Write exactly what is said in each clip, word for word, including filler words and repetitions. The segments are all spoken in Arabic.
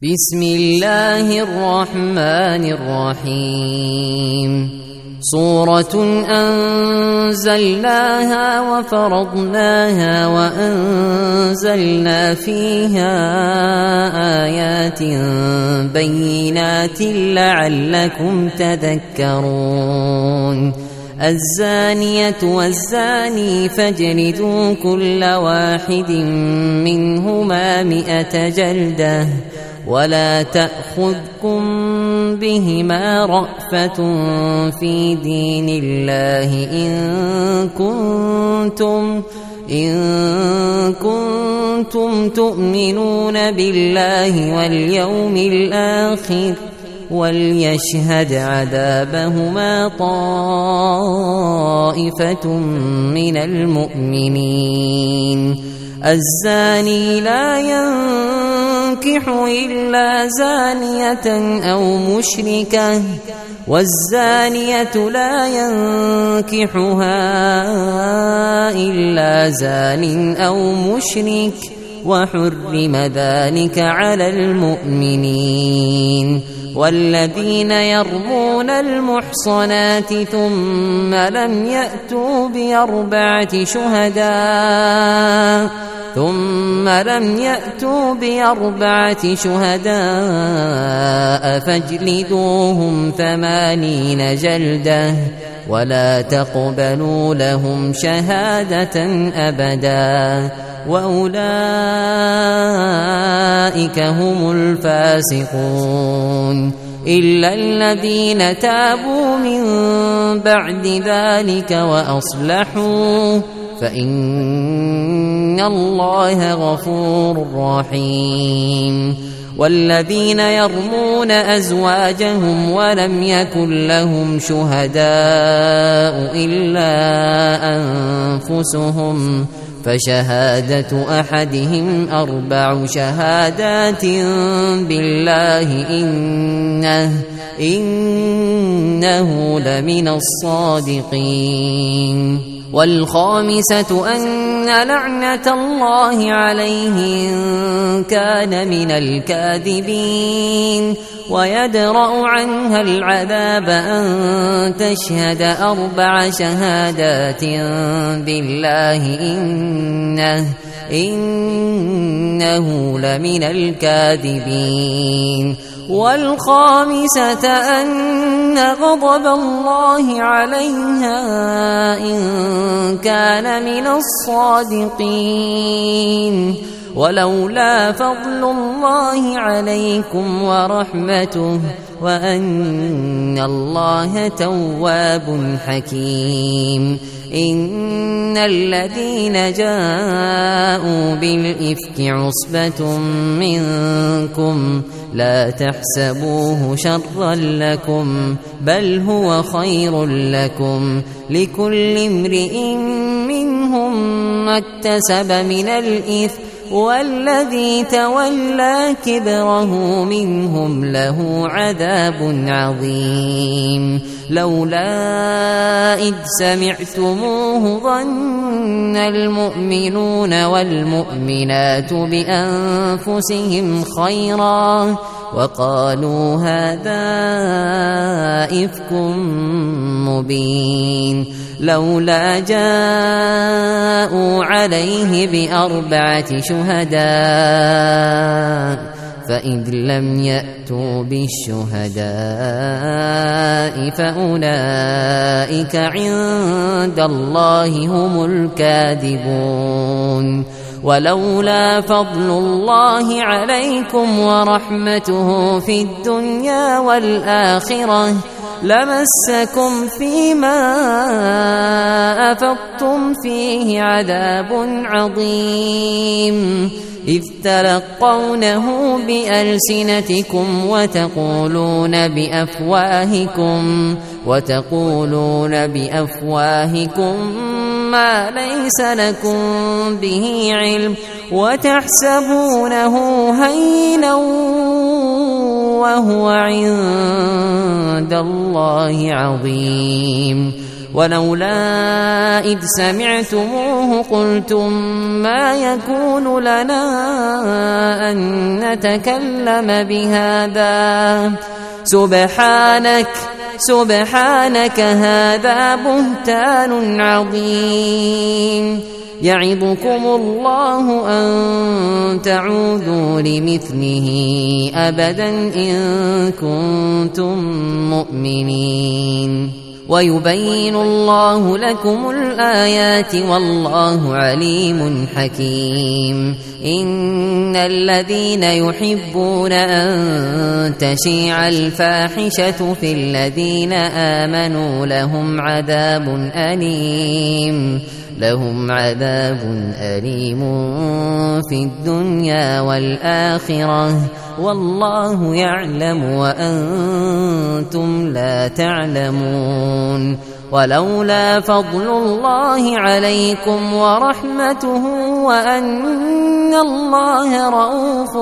بسم الله الرحمن الرحيم سورة أنزلناها وفرضناها وأنزلنا فيها آيات بينات لعلكم تذكرون الزانية والزاني فاجلدوا كل واحد منهما مئة جلدة ولا تأخذكم بهما رأفة في دين الله إن كنتم إن كنتم تؤمنون بالله واليوم الآخر وليشهد عذابهما طائفة من المؤمنين الزاني لا ينكح إلا زانية أو مشركة والزانية لا ينكحها إلا زان أو مشرك وحرم ذلك على المؤمنين والذين يرمون المحصنات ثم لم يأتوا بأربعة شهداء ثم لم يأتوا بأربعة شهداء فاجلدوهم ثمانين جلدة ولا تقبلوا لهم شهادة أبدا وأولئك هم الفاسقون إلا الذين تابوا من بعد ذلك وأصلحوا فإن الله غفور رحيم والذين يرمون أزواجهم ولم يكن لهم شهداء إلا أنفسهم فشهادة أحدهم أربع شهادات بالله إنه, إنه لمن الصادقين والخامسة أن لعنة الله عليه إن كان من الكاذبين ويدرأ عنها العذاب أن تشهد أربع شهادات بالله إنه, إنه لمن الكاذبين والخامسة أن غضب الله عليها إن كان من الصادقين ولولا فضل الله عليكم ورحمته وأن الله تواب حكيم إن الذين جاءوا بالإفك عصبة منكم لا تحسبوه شرا لكم بل هو خير لكم لكل امرئ منهم ما اكتسب من الإثم والذي تولى كبره منهم له عذاب عظيم لولا إذ سمعتموه ظن المؤمنون والمؤمنات بأنفسهم خيرا وقالوا هذا إفك مبين لولا جاءوا عليه بأربعة شهداء فإذ لم يأتوا بالشهداء فأولئك عند الله هم الكاذبون ولولا فضل الله عليكم ورحمته في الدنيا والآخرة لمسكم فيما أفضتم فيه عذاب عظيم إذ تلقونه بألسنتكم وتقولون بأفواهكم وتقولون بأفواهكم ما ليس لكم به علم وتحسبونه هينا وهو عند الله عظيم ولولا إذ سمعتموه قلتم ما يكون لنا أن نتكلم بهذا سبحانك سبحانك هذا بهتان عظيم يعظكم الله أن تعودوا لمثله أبدا إن كنتم مؤمنين ويبين الله لكم الآيات والله عليم حكيم إن الذين يحبون أن تشيع الفاحشة في الذين آمنوا لهم عذاب أليم لهم عذاب أليم في الدنيا والآخرة والله يعلم وأنتم لا تعلمون ولولا فضل الله عليكم ورحمته وأن الله رؤوف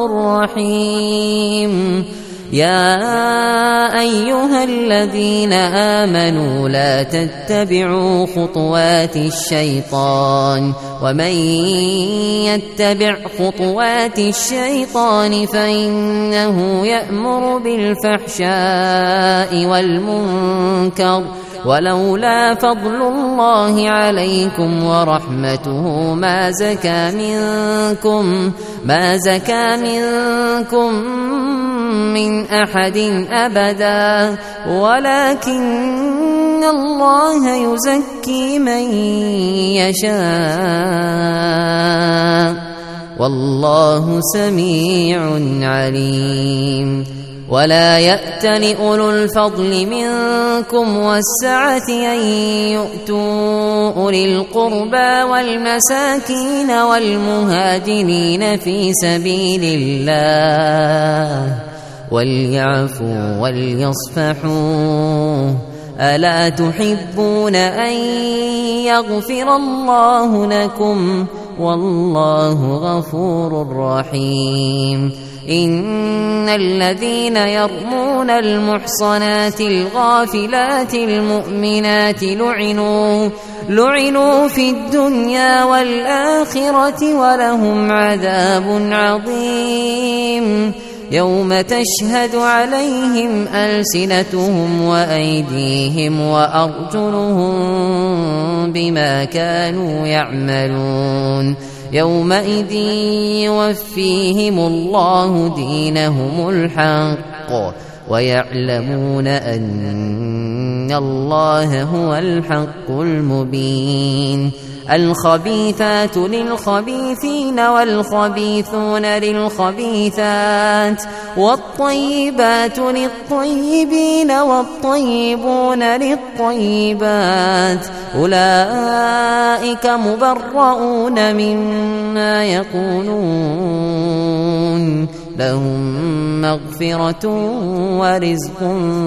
رحيم يا أيها الذين آمنوا لا تتبعوا خطوات الشيطان ومن يتبع خطوات الشيطان فإنه يأمر بالفحشاء والمنكر ولولا فضل الله عليكم ورحمته ما زكى منكم ما زكى منكم من أحد أبدا ولكن الله يزكي من يشاء والله سميع عليم ولا يأتل أولو الفضل منكم والسعة أن يؤتوا أولي القربى والمساكين والمهاجرين في سبيل الله وليعفوا وليصفحوا ألا تحبون أن يغفر الله لكم والله غفور رحيم إن الذين يرمون المحصنات الغافلات المؤمنات لعنوا لعنوا في الدنيا والآخرة ولهم عذاب عظيم يوم تشهد عليهم ألسنتهم وأيديهم وأرجلهم بما كانوا يعملون يومئذ يوفيهم الله دينهم الحق ويعلمون أن الله هو الحق المبين الخبيثات للخبيثين والخبيثون للخبيثات والطيبات للطيبين والطيبون للطيبات أولئك مبرؤون مما يقولون لهم مغفرة ورزق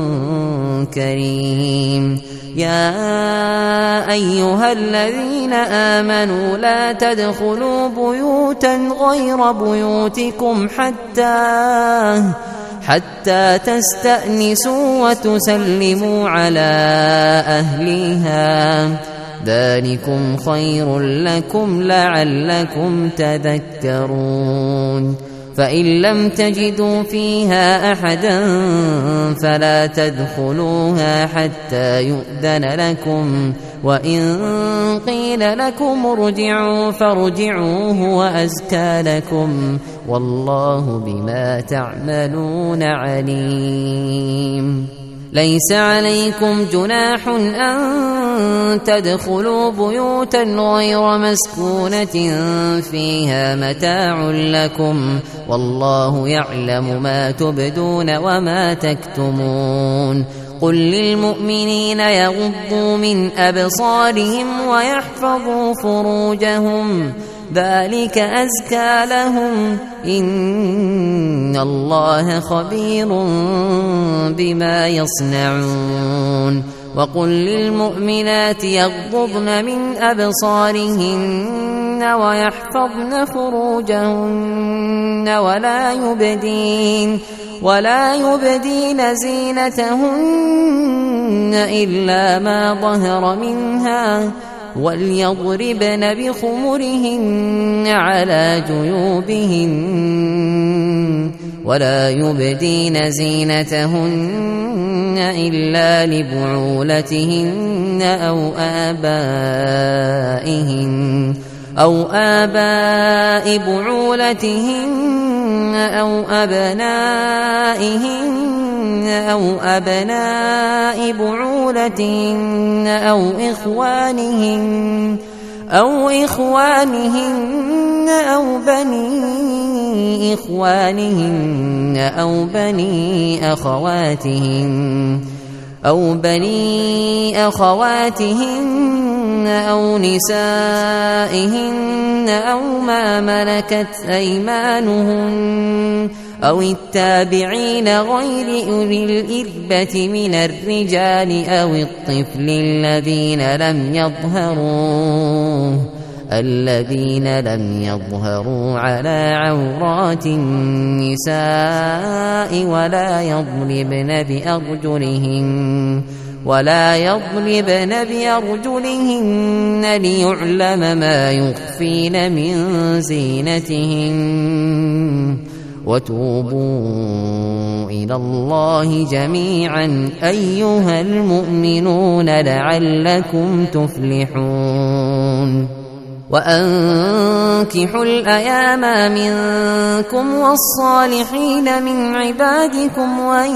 كريم يا أيها الذين آمنوا لا تدخلوا بيوتا غير بيوتكم حتى حتى تستأنسوا وتسلموا على أهلها ذلكم خير لكم لعلكم تذكرون فإن لم تجدوا فيها أحدا فلا تدخلوها حتى يؤذن لكم وإن قيل لكم ارجعوا فارجعوا هو أزكى لكم والله بما تعملون عليم ليس عليكم جناح أن تدخلوا بيوتا غير مسكونة فيها متاع لكم والله يعلم ما تبدون وما تكتمون قل للمؤمنين يغضوا من أبصارهم ويحفظوا فروجهم ذلك أزكى لهم إن الله خبير بما يصنعون وقل للمؤمنات يغضضن من أبصارهن ويحفظن فروجهن ولا يبدين ولا يبدين زينتهن إلا ما ظهر منها وليضربن بخمرهن على جيوبهن ولا يبدين زينتهن إلا لبعولتهن أو آبائهن أو آباء بعولتهن أو أبنائهن أو أبناء بعولتهن أو إخوانهن أو إخوانهن أو بني إخوانهن أو بني أخواتهن أو بني أخواتهن أو نسائهن أو ما ملكت أيمانهن أو التابعين غير أولي الإربة من الرجال أو الطفل الذين لم يظهروا الذين لم يظهروا على عورات النساء ولا يضربن بأرجلهن ولا يضربن بأرجلهن ليعلم ما يخفين من زينتهن وتوبوا إلى الله جميعا أيها المؤمنون لعلكم تفلحون وأنكحوا الأيام منكم والصالحين من عبادكم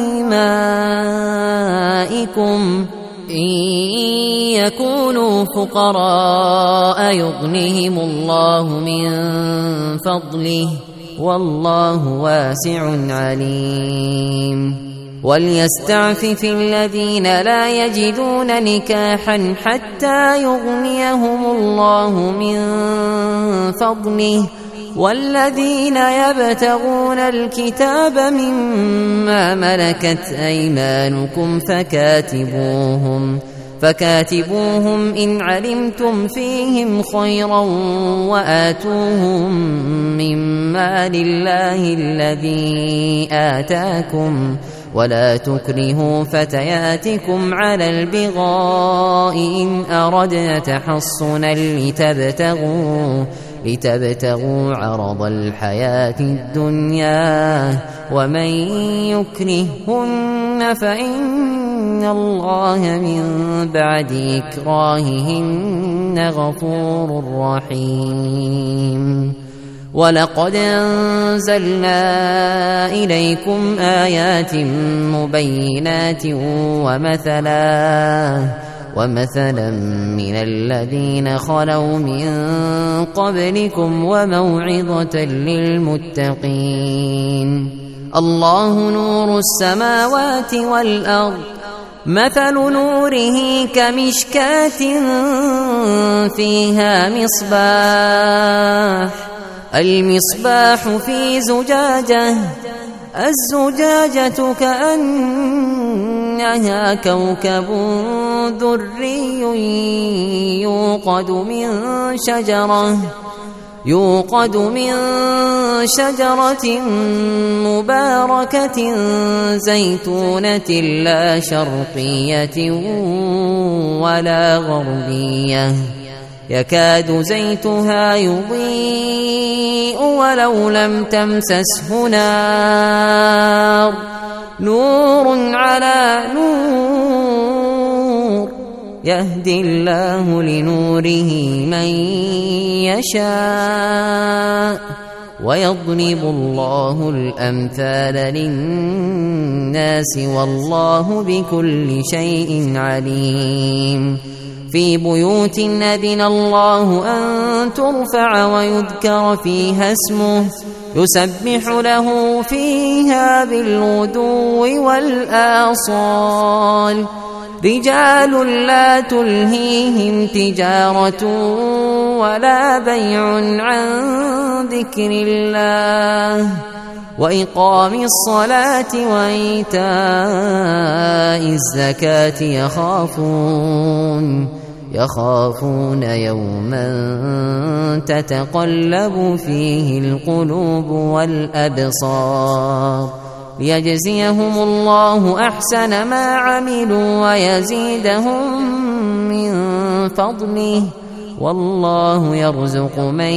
وإمائكم إن يكونوا فقراء يغنهم الله من فضله والله واسع عليم وليستعفف الذين لا يجدون نكاحا حتى يغنيهم الله من فضله والذين يبتغون الكتاب مما ملكت أيمانكم فكاتبوهم فكاتبوهم إن علمتم فيهم خيرا وآتوهم مما لله الذي آتاكم ولا تكرهوا فتياتكم على البغاء إن أردنا تحصنا لتبتغوا لتبتغوا عرض الحياة الدنيا ومن يكرههن فإن الله من بعد إكراههن غفور رحيم ولقد أنزلنا إليكم آيات مبينات ومثلا ومثلا من الذين خلوا من قبلكم وموعظة للمتقين الله نور السماوات والأرض مثل نوره كمشكاة فيها مصباح المصباح في زجاجة الزجاجة كأنها كوكب دري يوقد من شجرة يوقد من شجرة مباركة زيتونة لا شرقية ولا غربية يكاد زيتها يضيء ولو لم تمسسه نار نور على نور يهدي الله لنوره من يشاء ويضرب الله الأمثال للناس والله بكل شيء عليم في بيوت أذن الله أن ترفع ويذكر فيها اسمه يسبح له فيها بالغدو والآصال رجال لا تلهيهم تجارة ولا بيع عن ذكر الله وإقام الصلاة وإيتاء الزكاة يخافون يخافون يوما تتقلب فيه القلوب والأبصار ليجزيهم الله أحسن ما عملوا ويزيدهم من فضله والله يرزق من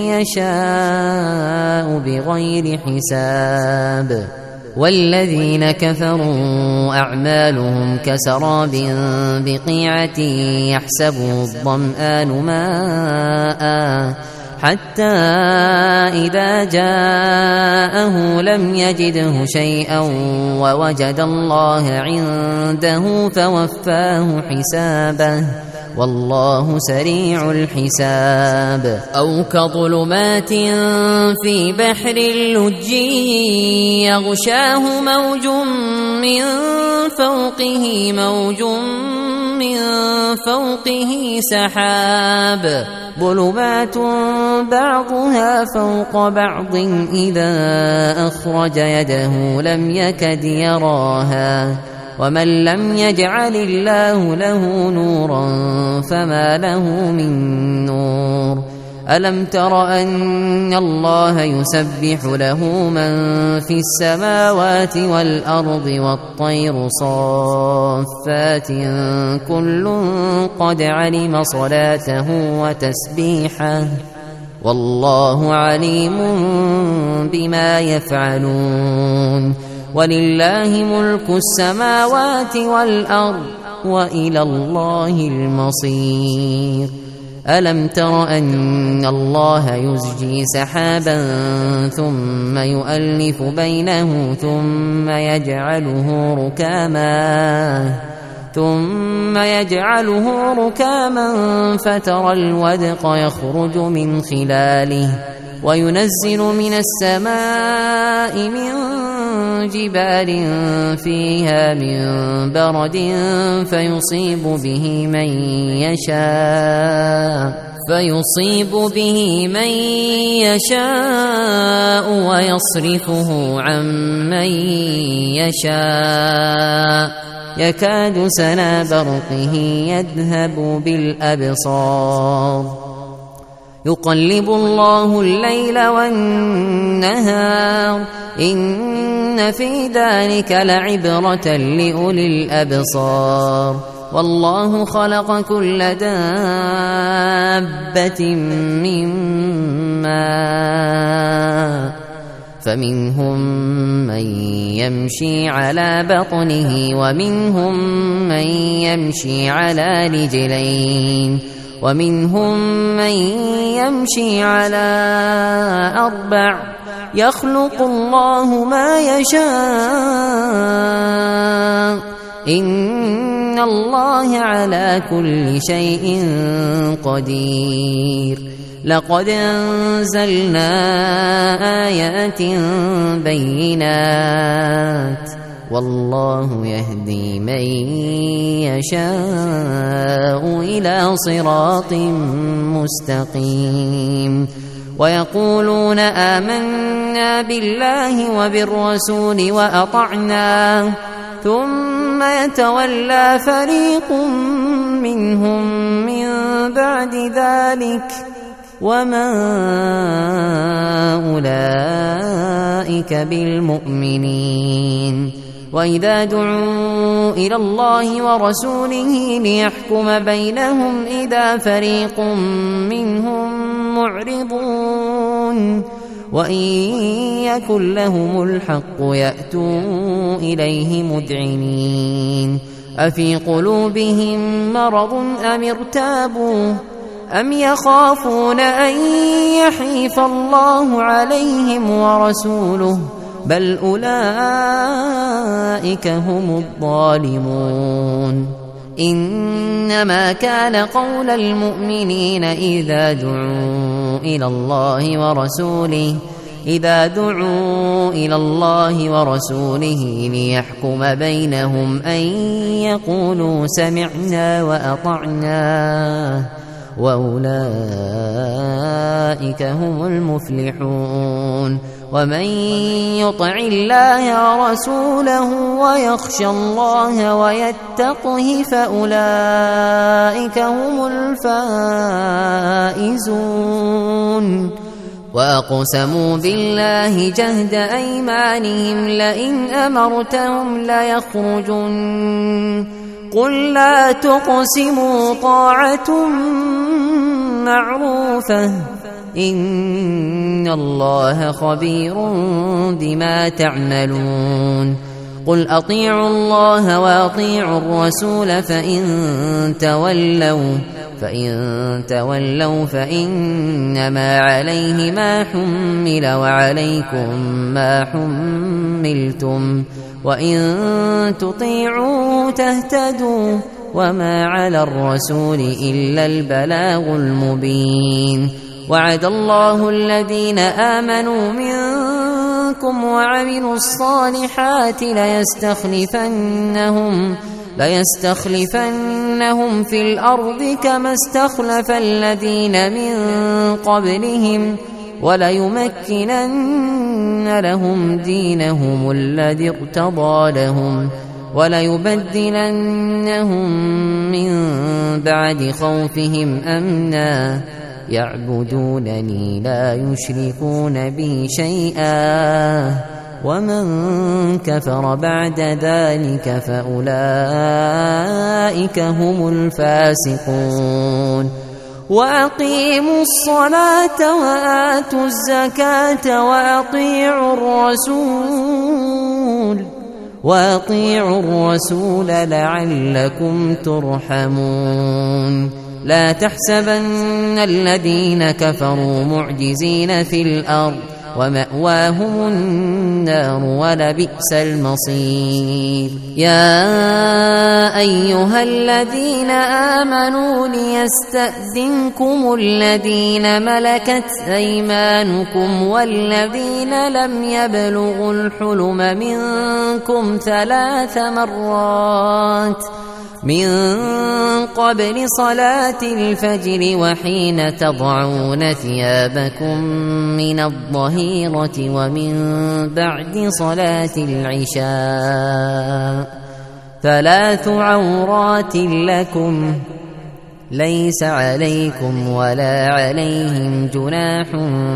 يشاء بغير حساب. والذين كفروا أعمالهم كسراب بقيعة يحسبه الظمآن ماء حتى إذا جاءه لم يجده شيئا ووجد الله عنده فوفاه حسابه والله سريع الحساب. أو كظلمات في بحر اللج يغشاه موج من فوقه موج من فوقه سحاب ظلمات بعضها فوق بعض إذا أخرج يده لم يكد يراها ومن لم يجعل الله له نورا فما له من نور. ألم تر أن الله يسبح له من في السماوات والأرض والطير صافات كل قد علم صلاته وتسبيحه والله عليم بما يفعلون. ولله ملك السماوات والأرض وإلى الله المصير. ألم تر أن الله يزجي سحابا ثم يؤلف بينه ثم يجعله ركاما ثم يجعله ركاما فترى الودق يخرج من خلاله وينزل من السماء من جبال فيها من برد فيصيب به من يشاء فيصيب به من يشاء ويصرفه عن من يشاء يكاد سنا برقه يذهب بالأبصار. يقلب الله الليل والنهار إن في ذلك لعبرة لأولي الأبصار. والله خلق كل دابة من ماء فمنهم من يمشي على بطنه ومنهم من يمشي على رجلين ومنهم من يمشي على أربع يخلق الله ما يشاء إن الله على كل شيء قدير. لقد أنزلنا آيات بينات والله يهدي من يشاء إلى صراط مستقيم. ويقولون آمنا بالله وبالرسول وأطعنا ثم يتولى فريق منهم من بعد ذلك وما أولئك بالمؤمنين. وإذا دعوا إلى الله ورسوله ليحكم بينهم إذا فريق منهم معرضون وإن يكن لهم الحق يأتوا إليه مذعنين. أفي قلوبهم مرض أم ارتابوا أم يخافون أن يحيف الله عليهم ورسوله بل أولئك هم الظالمون. إنما كان قول المؤمنين إذا دعوا إلى الله ورسوله إذا دعوا إلى الله ورسوله ليحكم بينهم أن يقولوا سمعنا وأطعنا وأولئك هم المفلحون. ومن يطع الله ورسوله ويخشى الله ويتقه فأولئك هم الفائزون. وأقسموا بالله جهد أيمانهم لئن أمرتهم ليخرجن قل لا تقسموا طاعة معروفة إن الله خبير بما تعملون. قل أطيعوا الله وأطيعوا الرسول فإن تولوا فإن تولوا فإنما عليه ما حمل وعليكم ما حملتم وإن تطيعوا تهتدوا وما على الرسول إلا البلاغ المبين. وعد الله الذين آمنوا منكم وعملوا الصالحات ليستخلفنهم ليستخلفنهم في الأرض كما استخلف الذين من قبلهم وليمكنن لهم دينهم الذي ارتضى لهم وليبدلنهم من بعد خوفهم أمنا يعبدونني لا يشركون بي شيئا ومن كفر بعد ذلك فأولئك هم الفاسقون. وأقيموا الصلاة وآتوا الزكاة وأطيعوا الرسول وأطيعوا الرسول لعلكم ترحمون. لا تحسبن الذين كفروا معجزين في الأرض ومأواهم النار ولبئس المصير. يا أيها الذين آمنوا ليستأذنكم الذين ملكت أيمانكم والذين لم يبلغوا الحلم منكم ثلاث مرات من قبل صلاة الفجر وحين تضعون ثيابكم من الظهيرة ومن بعد صلاة العشاء ثلاث عورات لكم ليس عليكم ولا عليهم جناح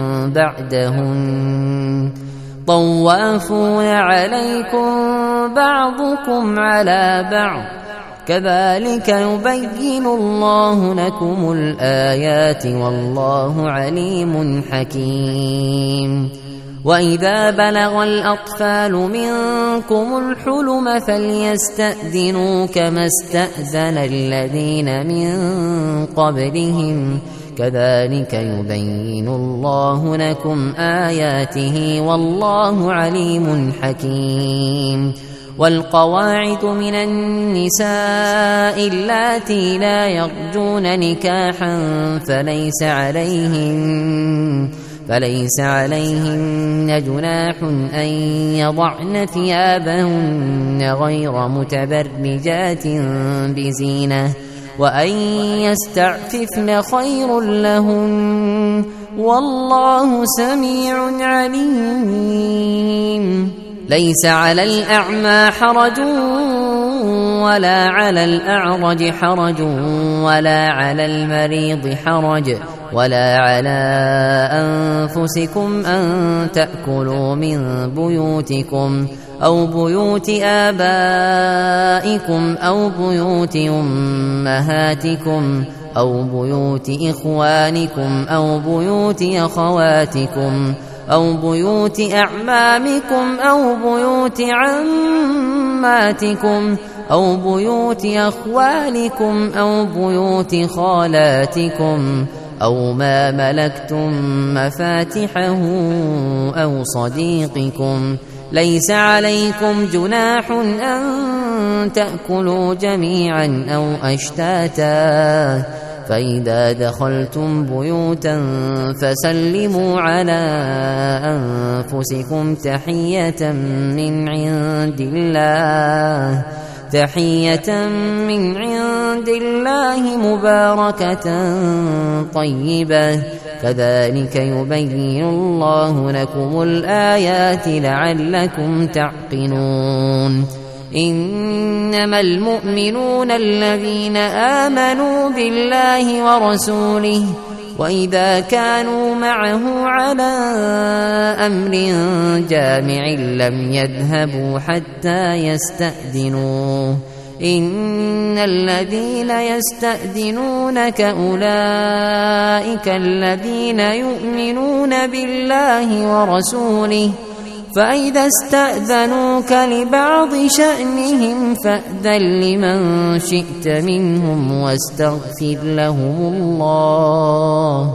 بعدهن طوافون عليكم بعضكم على بعض كذلك يبين الله لكم الآيات والله عليم حكيم. وإذا بلغ الأطفال منكم الحلم فليستأذنوا كما استأذن الذين من قبلهم كذلك يبين الله لكم آياته والله عليم حكيم. والقواعد من النساء اللاتي لا يرجون نكاحا فليس عليهن فليس عليهن جناح أن يضعن ثيابهن غير متبرجات بزينة وأن يستعففن خير لهن والله سميع عليم. ليس على الأعمى حرج ولا على الأعرج حرج ولا على المريض حرج ولا على أنفسكم أن تأكلوا من بيوتكم أو بيوت آبائكم أو بيوت أمهاتكم أو بيوت إخوانكم أو بيوت أخواتكم أو بيوت أعمامكم أو بيوت عماتكم أو بيوت أخوالكم أو بيوت خالاتكم أو ما ملكتم مفاتحه أو صديقكم. ليس عليكم جناح أن تأكلوا جميعا أو أشتاتا فإذا دخلتم بيوتا فسلموا على أنفسكم تحية من عند الله تحية من عند الله مباركة طيبة كذلك يبين الله لكم الآيات لعلكم تعقلون إنما المؤمنون الذين آمنوا بالله ورسوله وإذا كانوا معه على أمر جامع لم يذهبوا حتى يستأذنوه إن الذين يستأذنونك أولئك الذين يؤمنون بالله ورسوله فإذا استأذنوك لبعض شأنهم فأذن لمن شئت منهم واستغفر لهم الله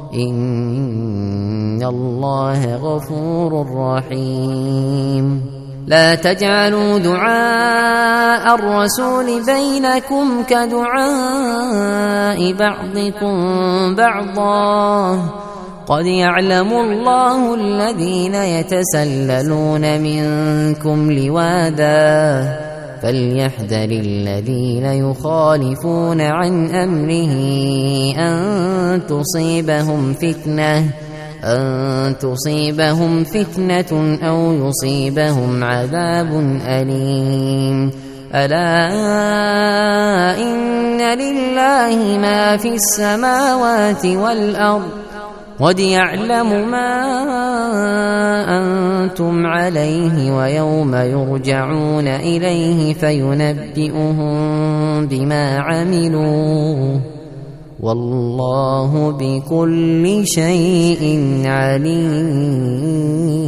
إن الله غفور رحيم لا تجعلوا دعاء الرسول بينكم كدعاء بعضكم بعضا قد يعلم الله الذين يتسللون منكم لواذا فليحذر الذين يخالفون عن أمره أن تصيبهم فتنة أن تصيبهم فتنة أو يصيبهم عذاب أليم ألا إن لله ما في السماوات والأرض قد يعلم ما أنتم عليه ويوم يرجعون إليه فينبئهم بما عملوا والله بكل شيء عليم.